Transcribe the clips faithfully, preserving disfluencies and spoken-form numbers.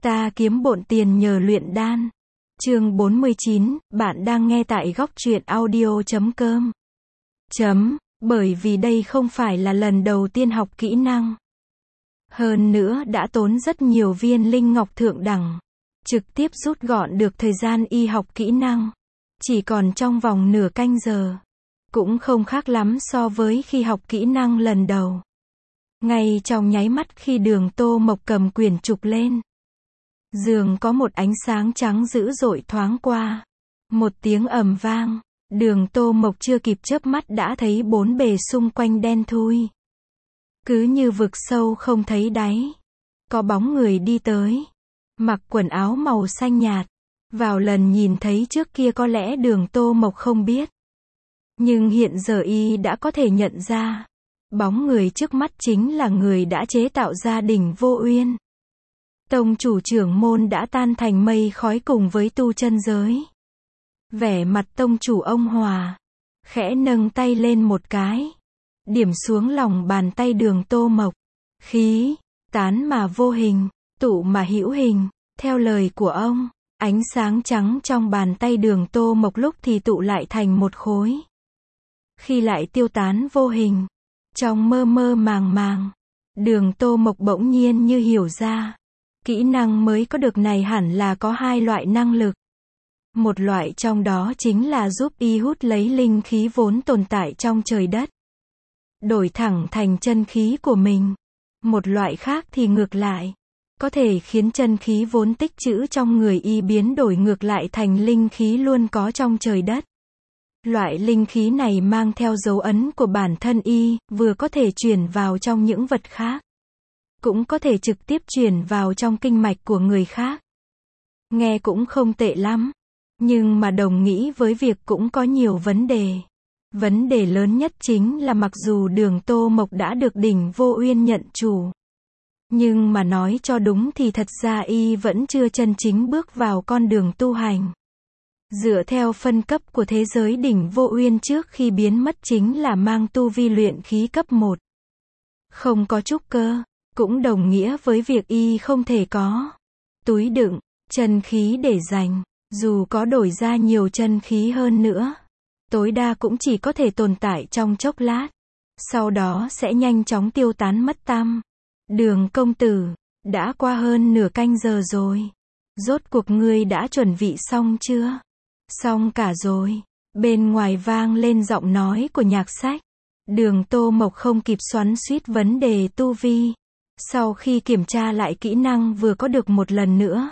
Ta kiếm bộn tiền nhờ luyện đan. Chương bốn mươi chín, bạn đang nghe tại góc truyện audio chấm com. Chấm, bởi vì đây không phải là lần đầu tiên học kỹ năng. Hơn nữa đã tốn rất nhiều viên linh ngọc thượng đẳng. Trực tiếp rút gọn được thời gian y học kỹ năng. Chỉ còn trong vòng nửa canh giờ. Cũng không khác lắm so với khi học kỹ năng lần đầu. Ngay trong nháy mắt khi Đường Tô Mộc cầm quyển trục lên, giường có một ánh sáng trắng dữ dội thoáng qua. Một tiếng ầm vang, Đường Tô Mộc chưa kịp chớp mắt đã thấy bốn bề xung quanh đen thui. Cứ như vực sâu không thấy đáy. Có bóng người đi tới, mặc quần áo màu xanh nhạt. Vào lần nhìn thấy trước kia có lẽ Đường Tô Mộc không biết. Nhưng hiện giờ y đã có thể nhận ra. Bóng người trước mắt chính là người đã chế tạo ra đỉnh Vô Uyên. Tông chủ trưởng môn đã tan thành mây khói cùng với tu chân giới. Vẻ mặt tông chủ ông Hòa, khẽ nâng tay lên một cái, điểm xuống lòng bàn tay Đường Tô Mộc. Khí, tán mà vô hình, tụ mà hữu hình. Theo lời của ông, ánh sáng trắng trong bàn tay Đường Tô Mộc lúc thì tụ lại thành một khối. Khi lại tiêu tán vô hình. Trong mơ mơ màng màng, Đường Tô Mộc bỗng nhiên như hiểu ra. Kỹ năng mới có được này hẳn là có hai loại năng lực. Một loại trong đó chính là giúp y hút lấy linh khí vốn tồn tại trong trời đất, đổi thẳng thành chân khí của mình. Một loại khác thì ngược lại, có thể khiến chân khí vốn tích trữ trong người y biến đổi ngược lại thành linh khí luôn có trong trời đất. Loại linh khí này mang theo dấu ấn của bản thân y, vừa có thể chuyển vào trong những vật khác, cũng có thể trực tiếp chuyển vào trong kinh mạch của người khác. Nghe cũng không tệ lắm, nhưng mà đồng nghĩ với việc cũng có nhiều vấn đề. Vấn đề lớn nhất chính là mặc dù Đường Tô Mộc đã được đỉnh Vô Uyên nhận chủ, nhưng mà nói cho đúng thì thật ra y vẫn chưa chân chính bước vào con đường tu hành. Dựa theo phân cấp của thế giới đỉnh Vô Uyên trước khi biến mất chính là mang tu vi luyện khí cấp một. Không có trúc cơ, cũng đồng nghĩa với việc y không thể có túi đựng chân khí để dành. Dù có đổi ra nhiều chân khí hơn nữa, tối đa cũng chỉ có thể tồn tại trong chốc lát. Sau đó sẽ nhanh chóng tiêu tán mất tăm. Đường công tử, đã qua hơn nửa canh giờ rồi. Rốt cuộc ngươi đã chuẩn bị xong chưa? Xong cả rồi. Bên ngoài vang lên giọng nói của Nhạc Sách. Đường Tô Mộc không kịp xoắn xuýt vấn đề tu vi. Sau khi kiểm tra lại kỹ năng vừa có được một lần nữa,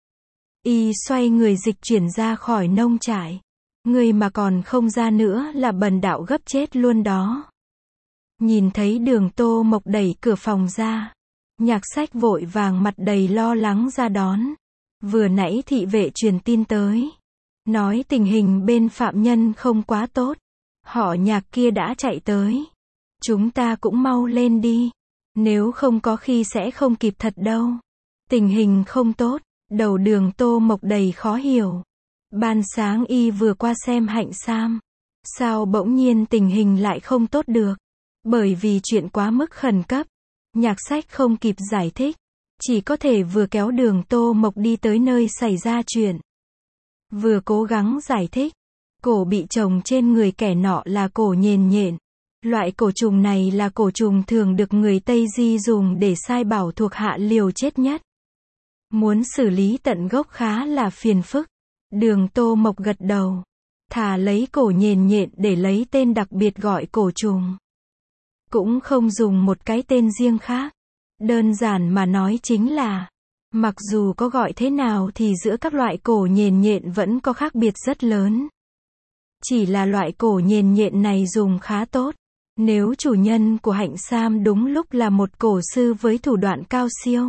y xoay người dịch chuyển ra khỏi nông trại. Người mà còn không ra nữa là bần đạo gấp chết luôn đó. Nhìn thấy Đường Tô Mộc đẩy cửa phòng ra, Nhạc Sách vội vàng mặt đầy lo lắng ra đón. Vừa nãy thị vệ truyền tin tới, nói tình hình bên phạm nhân không quá tốt. Họ Nhạc kia đã chạy tới. Chúng ta cũng mau lên đi. Nếu không có khi sẽ không kịp thật đâu. Tình hình không tốt. Đầu Đường Tô Mộc đầy khó hiểu. Ban sáng y vừa qua xem Hạnh Sam. Sao bỗng nhiên tình hình lại không tốt được? Bởi vì chuyện quá mức khẩn cấp. Nhạc Sách không kịp giải thích. Chỉ có thể vừa kéo Đường Tô Mộc đi tới nơi xảy ra chuyện. Vừa cố gắng giải thích. Cổ bị trồng trên người kẻ nọ là cổ nhền nhện. Loại cổ trùng này là cổ trùng thường được người Tây Di dùng để sai bảo thuộc hạ liều chết nhất. Muốn xử lý tận gốc khá là phiền phức. Đường Tô Mộc gật đầu. Thà lấy cổ nhền nhện để lấy tên đặc biệt gọi cổ trùng. Cũng không dùng một cái tên riêng khác. Đơn giản mà nói chính là, mặc dù có gọi thế nào thì giữa các loại cổ nhền nhện vẫn có khác biệt rất lớn. Chỉ là loại cổ nhền nhện này dùng khá tốt. Nếu chủ nhân của Hạnh Sam đúng lúc là một cổ sư với thủ đoạn cao siêu,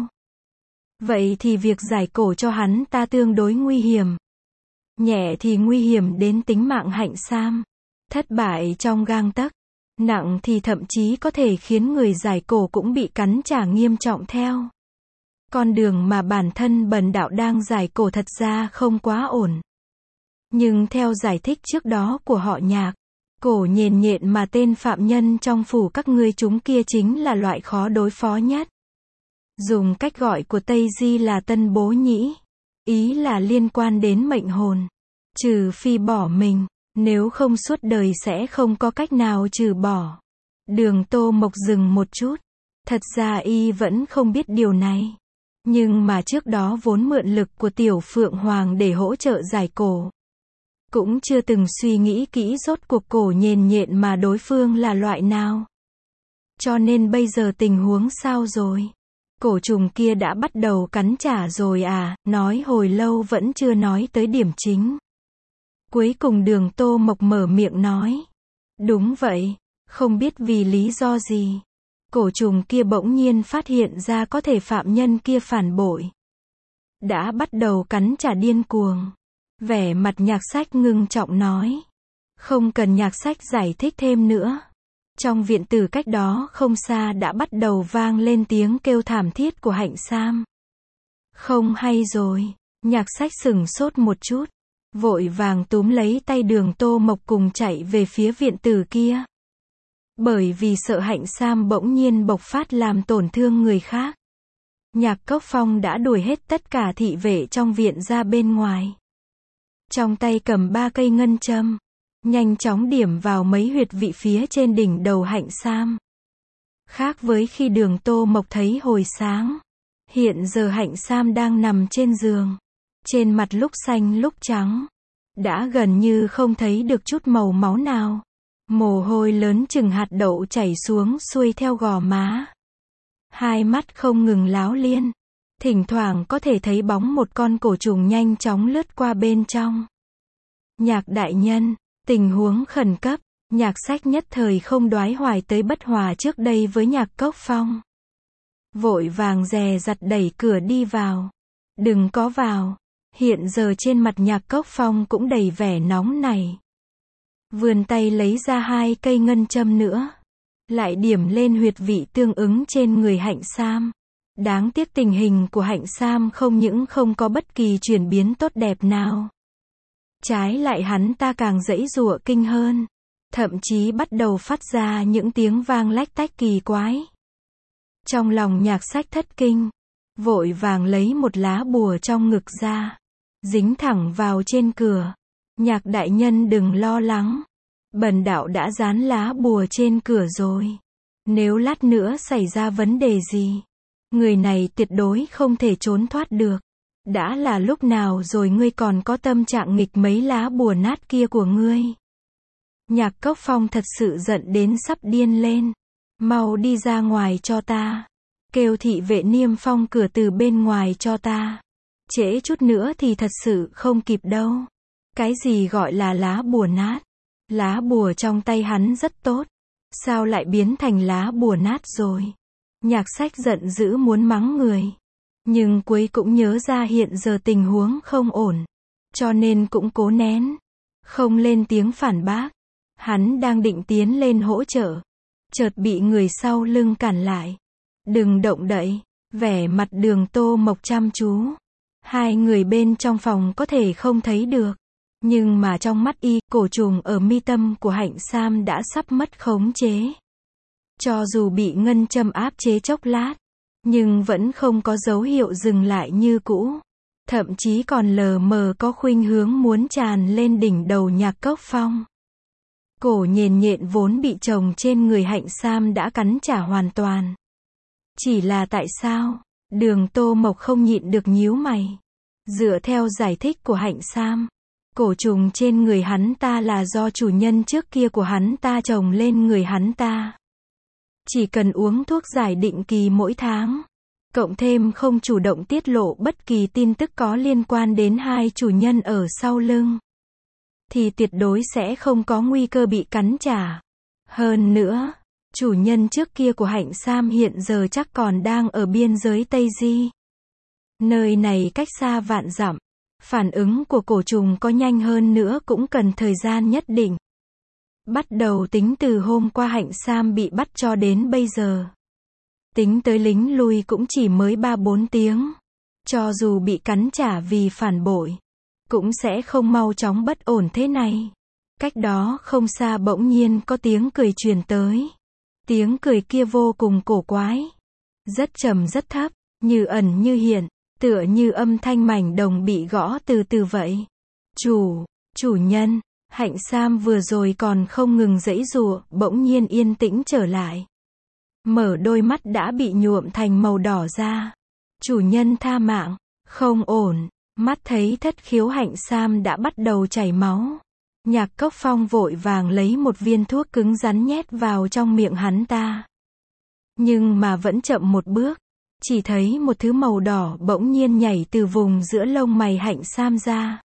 vậy thì việc giải cổ cho hắn ta tương đối nguy hiểm. Nhẹ thì nguy hiểm đến tính mạng Hạnh Sam, thất bại trong gang tấc. Nặng thì thậm chí có thể khiến người giải cổ cũng bị cắn trả nghiêm trọng theo. Con đường mà bản thân bần đạo đang giải cổ thật ra không quá ổn. Nhưng theo giải thích trước đó của họ Nhạc, cổ nhền nhện mà tên phạm nhân trong phủ các ngươi chúng kia chính là loại khó đối phó nhất. Dùng cách gọi của Tây Di là tân bố nhĩ. Ý là liên quan đến mệnh hồn. Trừ phi bỏ mình, nếu không suốt đời sẽ không có cách nào trừ bỏ. Đường Tô Mộc dừng một chút. Thật ra y vẫn không biết điều này. Nhưng mà trước đó vốn mượn lực của Tiểu Phượng Hoàng để hỗ trợ giải cổ. Cũng chưa từng suy nghĩ kỹ rốt cuộc cổ nhền nhện mà đối phương là loại nào. Cho nên bây giờ tình huống sao rồi? Cổ trùng kia đã bắt đầu cắn trả rồi à, nói hồi lâu vẫn chưa nói tới điểm chính. Cuối cùng Đường Tô Mộc mở miệng nói. Đúng vậy, không biết vì lý do gì. Cổ trùng kia bỗng nhiên phát hiện ra có thể phạm nhân kia phản bội. Đã bắt đầu cắn trả điên cuồng. Vẻ mặt Nhạc Sách ngưng trọng nói. Không cần Nhạc Sách giải thích thêm nữa. Trong viện tử cách đó không xa đã bắt đầu vang lên tiếng kêu thảm thiết của Hạnh Sam. Không hay rồi. Nhạc Sách sửng sốt một chút. Vội vàng túm lấy tay Đường Tô Mộc cùng chạy về phía viện tử kia. Bởi vì sợ Hạnh Sam bỗng nhiên bộc phát làm tổn thương người khác. Nhạc Cốc Phong đã đuổi hết tất cả thị vệ trong viện ra bên ngoài. Trong tay cầm ba cây ngân châm. Nhanh chóng điểm vào mấy huyệt vị phía trên đỉnh đầu Hạnh Sam. Khác với khi Đường Tô Mộc thấy hồi sáng. Hiện giờ Hạnh Sam đang nằm trên giường. Trên mặt lúc xanh lúc trắng. Đã gần như không thấy được chút màu máu nào. Mồ hôi lớn chừng hạt đậu chảy xuống xuôi theo gò má. Hai mắt không ngừng láo liên. Thỉnh thoảng có thể thấy bóng một con cổ trùng nhanh chóng lướt qua bên trong. Nhạc đại nhân, tình huống khẩn cấp. Nhạc Sách nhất thời không đoái hoài tới bất hòa trước đây với Nhạc Cốc Phong. Vội vàng dè dặt đẩy cửa đi vào. Đừng có vào. Hiện giờ trên mặt Nhạc Cốc Phong cũng đầy vẻ nóng này. Vươn tay lấy ra hai cây ngân châm nữa. Lại điểm lên huyệt vị tương ứng trên người Hạnh Sam. Đáng tiếc tình hình của Hạnh Sam không những không có bất kỳ chuyển biến tốt đẹp nào. Trái lại hắn ta càng giãy giụa kinh hơn. Thậm chí bắt đầu phát ra những tiếng vang lách tách kỳ quái. Trong lòng Nhạc Sách thất kinh. Vội vàng lấy một lá bùa trong ngực ra. Dính thẳng vào trên cửa. Nhạc đại nhân đừng lo lắng. Bần đạo đã dán lá bùa trên cửa rồi. Nếu lát nữa xảy ra vấn đề gì, người này tuyệt đối không thể trốn thoát được. Đã là lúc nào rồi ngươi còn có tâm trạng nghịch mấy lá bùa nát kia của ngươi? Nhạc Cốc Phong thật sự giận đến sắp điên lên. Mau đi ra ngoài cho ta. Kêu thị vệ niêm phong cửa từ bên ngoài cho ta. Trễ chút nữa thì thật sự không kịp đâu. Cái gì gọi là lá bùa nát? Lá bùa trong tay hắn rất tốt. Sao lại biến thành lá bùa nát rồi? Nhạc Sách giận dữ muốn mắng người. Nhưng cuối cũng nhớ ra hiện giờ tình huống không ổn. Cho nên cũng cố nén. Không lên tiếng phản bác. Hắn đang định tiến lên hỗ trợ. Chợt bị người sau lưng cản lại. Đừng động đậy. Vẻ mặt Đường Tô Mộc chăm chú. Hai người bên trong phòng có thể không thấy được. Nhưng mà trong mắt y, cổ trùng ở mi tâm của Hạnh Sam đã sắp mất khống chế. Cho dù bị ngân châm áp chế chốc lát, nhưng vẫn không có dấu hiệu dừng lại như cũ. Thậm chí còn lờ mờ có khuynh hướng muốn tràn lên đỉnh đầu Nhạc Cốc Phong. Cổ nhền nhện vốn bị chồng trên người Hạnh Sam đã cắn trả hoàn toàn. Chỉ là tại sao? Đường Tô Mộc không nhịn được nhíu mày. Dựa theo giải thích của Hạnh Sam, cổ trùng trên người hắn ta là do chủ nhân trước kia của hắn ta trồng lên người hắn ta. Chỉ cần uống thuốc giải định kỳ mỗi tháng, cộng thêm không chủ động tiết lộ bất kỳ tin tức có liên quan đến hai chủ nhân ở sau lưng, thì tuyệt đối sẽ không có nguy cơ bị cắn trả. Hơn nữa, chủ nhân trước kia của Hạnh Sam hiện giờ chắc còn đang ở biên giới Tây Di. Nơi này cách xa vạn dặm. Phản ứng của cổ trùng có nhanh hơn nữa cũng cần thời gian nhất định. Bắt đầu tính từ hôm qua Hạnh Sam bị bắt cho đến bây giờ. Tính tới lính lui cũng chỉ mới ba bốn tiếng. Cho dù bị cắn trả vì phản bội, cũng sẽ không mau chóng bất ổn thế này. Cách đó không xa bỗng nhiên có tiếng cười truyền tới. Tiếng cười kia vô cùng cổ quái. Rất trầm rất thấp, như ẩn như hiện, tựa như âm thanh mảnh đồng bị gõ từ từ vậy. Chủ, chủ nhân, Hạnh Sam vừa rồi còn không ngừng giãy giụa, bỗng nhiên yên tĩnh trở lại. Mở đôi mắt đã bị nhuộm thành màu đỏ ra. Chủ nhân tha mạng, không ổn, mắt thấy thất khiếu Hạnh Sam đã bắt đầu chảy máu. Nhạc Cốc Phong vội vàng lấy một viên thuốc cứng rắn nhét vào trong miệng hắn ta. Nhưng mà vẫn chậm một bước, chỉ thấy một thứ màu đỏ bỗng nhiên nhảy từ vùng giữa lông mày Hạnh Sam ra.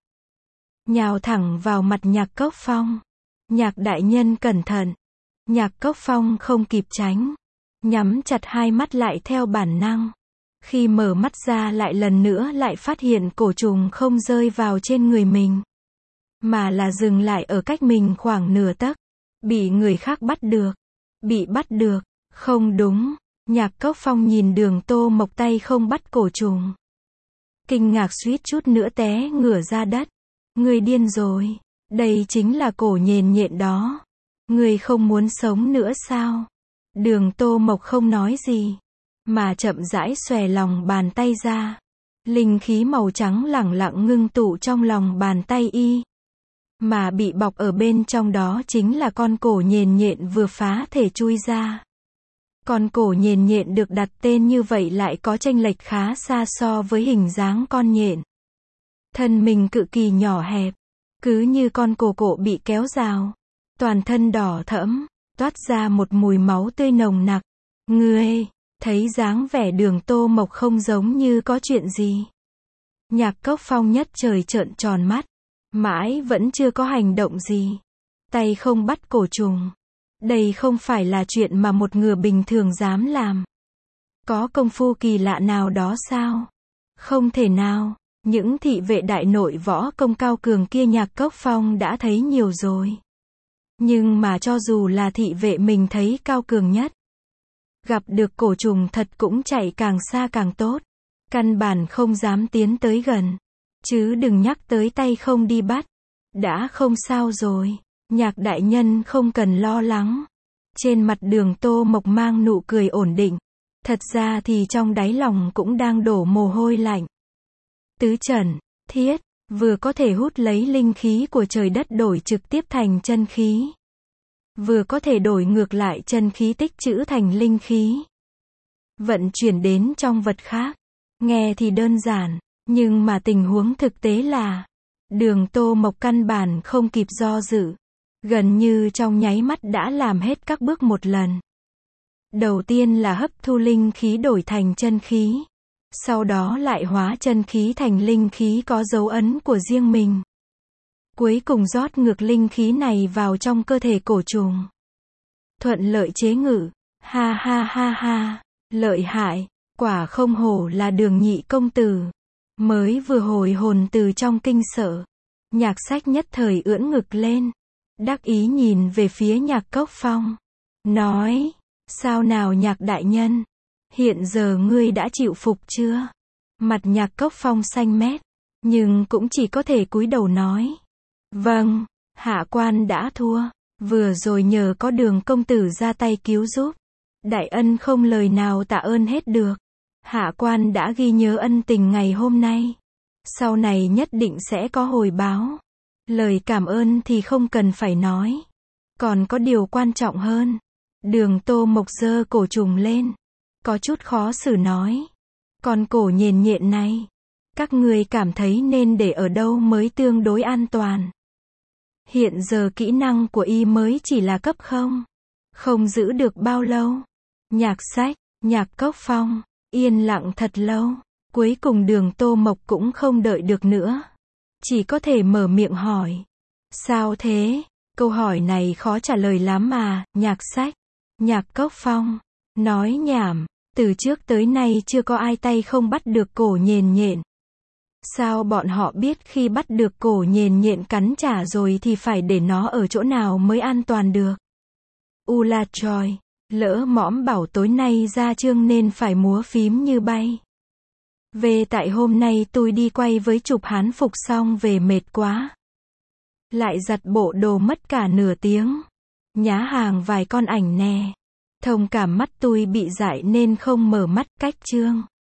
Nhào thẳng vào mặt Nhạc Cốc Phong. Nhạc đại nhân cẩn thận. Nhạc Cốc Phong không kịp tránh. Nhắm chặt hai mắt lại theo bản năng. Khi mở mắt ra lại lần nữa lại phát hiện cổ trùng không rơi vào trên người mình. Mà là dừng lại ở cách mình khoảng nửa tấc. Bị người khác bắt được. Bị bắt được. Không đúng. Nhạc Cốc Phong nhìn Đường Tô Mộc tay không bắt cổ trùng. Kinh ngạc suýt chút nữa té ngửa ra đất. Người điên rồi. Đây chính là cổ nhền nhện đó. Người không muốn sống nữa sao? Đường Tô Mộc không nói gì. Mà chậm rãi xòe lòng bàn tay ra. Linh khí màu trắng lẳng lặng ngưng tụ trong lòng bàn tay y. Mà bị bọc ở bên trong đó chính là con cổ nhền nhện vừa phá thể chui ra. Con cổ nhền nhện được đặt tên như vậy lại có chênh lệch khá xa so với hình dáng con nhện. Thân mình cực kỳ nhỏ hẹp, cứ như con cổ cổ bị kéo rào. Toàn thân đỏ thẫm, toát ra một mùi máu tươi nồng nặc. Ngươi, thấy dáng vẻ Đường Tô Mộc không giống như có chuyện gì. Nhạc Cốc Phong nhất trời trợn tròn mắt, mãi vẫn chưa có hành động gì. Tay không bắt cổ trùng. Đây không phải là chuyện mà một người bình thường dám làm. Có công phu kỳ lạ nào đó sao? Không thể nào. Những thị vệ đại nội võ công cao cường kia Nhạc Cốc Phong đã thấy nhiều rồi. Nhưng mà cho dù là thị vệ mình thấy cao cường nhất, gặp được cổ trùng thật cũng chạy càng xa càng tốt. Căn bản không dám tiến tới gần. Chứ đừng nhắc tới tay không đi bắt. Đã không sao rồi. Nhạc đại nhân không cần lo lắng. Trên mặt Đường Tô Mộc mang nụ cười ổn định. Thật ra thì trong đáy lòng cũng đang đổ mồ hôi lạnh. Tứ trần, thiết, vừa có thể hút lấy linh khí của trời đất đổi trực tiếp thành chân khí. Vừa có thể đổi ngược lại chân khí tích trữ thành linh khí. Vận chuyển đến trong vật khác. Nghe thì đơn giản, nhưng mà tình huống thực tế là Đường Tô Mộc căn bản không kịp do dự. Gần như trong nháy mắt đã làm hết các bước một lần. Đầu tiên là hấp thu linh khí đổi thành chân khí. Sau đó lại hóa chân khí thành linh khí có dấu ấn của riêng mình. Cuối cùng rót ngược linh khí này vào trong cơ thể cổ trùng. Thuận lợi chế ngự. Ha ha ha ha. Lợi hại. Quả không hổ là Đường nhị công tử. Mới vừa hồi hồn từ trong kinh sợ. Nhạc Sách nhất thời ưỡn ngực lên. Đắc ý nhìn về phía Nhạc Cốc Phong. Nói. Sao nào Nhạc đại nhân? Hiện giờ ngươi đã chịu phục chưa? Mặt Nhạc Cốc Phong xanh mét. Nhưng cũng chỉ có thể cúi đầu nói. Vâng, hạ quan đã thua. Vừa rồi nhờ có Đường công tử ra tay cứu giúp. Đại ân không lời nào tạ ơn hết được. Hạ quan đã ghi nhớ ân tình ngày hôm nay. Sau này nhất định sẽ có hồi báo. Lời cảm ơn thì không cần phải nói. Còn có điều quan trọng hơn. Đường Tô Mộc giơ cổ trùng lên. Có chút khó xử nói. Con cổ nhền nhện này. Các người cảm thấy nên để ở đâu mới tương đối an toàn. Hiện giờ kỹ năng của y mới chỉ là cấp không. Không giữ được bao lâu. Nhạc Sách, Nhạc Cốc Phong. Yên lặng thật lâu. Cuối cùng Đường Tô Mộc cũng không đợi được nữa. Chỉ có thể mở miệng hỏi. Sao thế? Câu hỏi này khó trả lời lắm mà. Nhạc Sách, Nhạc Cốc Phong. Nói nhảm. Từ trước tới nay chưa có ai tay không bắt được cổ nhền nhện. Sao bọn họ biết khi bắt được cổ nhền nhện cắn trả rồi thì phải để nó ở chỗ nào mới an toàn được? U la trời. Lỡ mõm bảo tối nay ra chương nên phải múa phím như bay. Về tại hôm nay tôi đi quay với chụp hán phục xong về mệt quá. Lại giặt bộ đồ mất cả nửa tiếng. Nhá hàng vài con ảnh nè. Thông cảm mắt tôi bị dại nên không mở mắt cách chương.